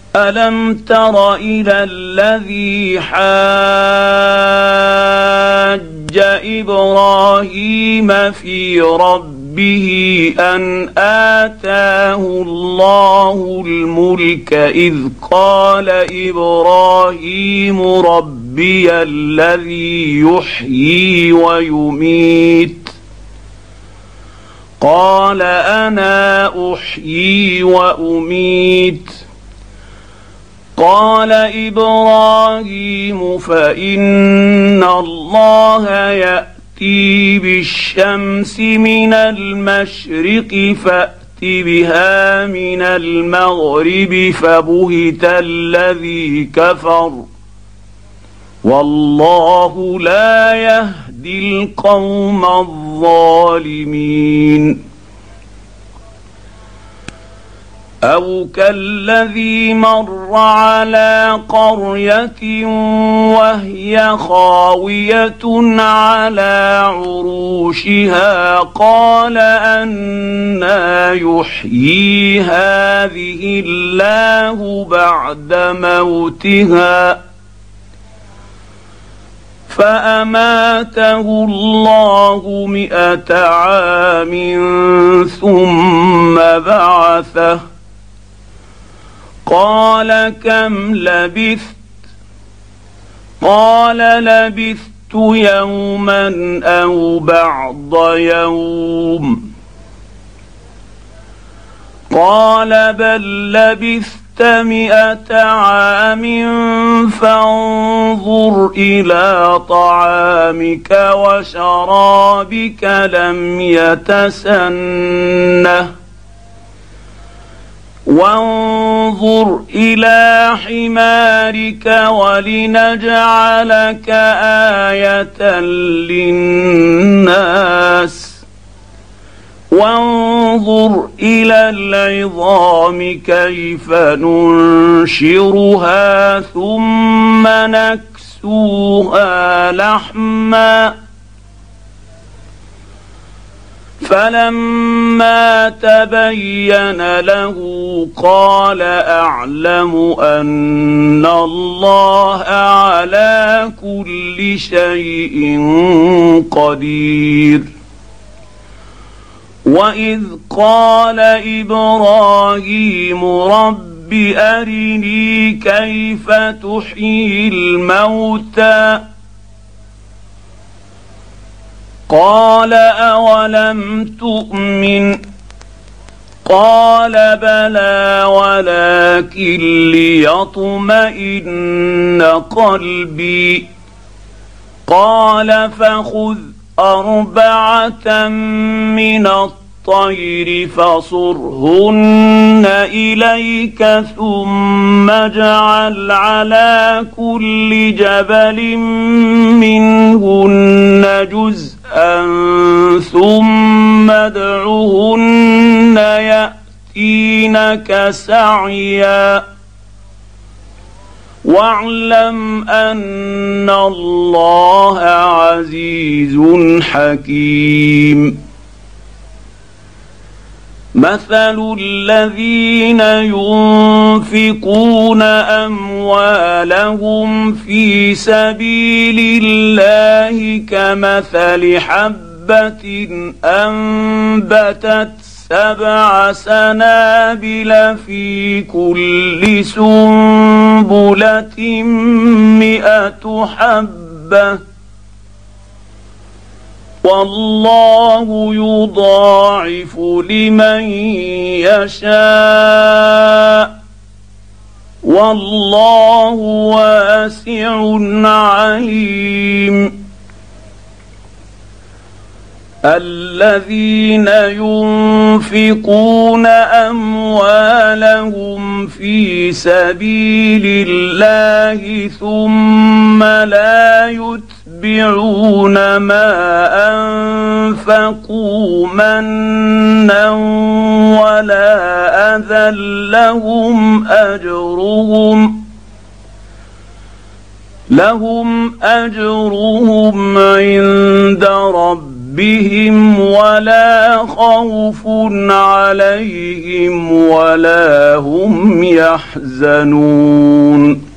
ألم تر إلى الذي حاج إبراهيم في ربه أن آتاه الله الملك إذ قال إبراهيم ربي الذي يحيي ويميت قال أنا أحيي وأميت قال إبراهيم فإن الله يأتي بالشمس من المشرق فأت بها من المغرب فبهت الذي كفر والله لا يهدي القوم الظالمين. أو كالذي مر على قرية وهي خاوية على عروشها قال أنى يحيي هذه الله بعد موتها فأماته الله 100 عام ثم بعثه قال كم لبثت قال لبثت يوما أو بعض يوم قال بل لبثت 100 عام فانظر إلى طعامك وشرابك لم يتسنه وانظر إلى حمارك ولنجعلك آية للناس وانظر إلى العظام كيف ننشرها ثم نكسوها لحما فلما تبين له قال أعلم أن الله على كل شيء قدير. وإذ قال إبراهيم رب أرني كيف تحيي الموتى قال أولم تؤمن قال بلى ولكن ليطمئن قلبي قال فخذ 4 من الطير فصرهن إليك ثم اجعل على كل جبل منهن جزءا ثم ادعهن يأتينك سعيا واعلم أن الله عزيز حكيم. مثل الذين ينفقون أموالهم في سبيل الله كمثل حبة أنبتت 7 سنابل في كل سنبلة 100 حبة والله يضاعف لمن يشاء والله واسع عليم. الذين ينفقون أموالهم في سبيل الله ثم لا يتبعون ما أنفقوا منا ولا أذى لهم أجرهم عند ربهم بهم ولا خوف عليهم ولا هم يحزنون.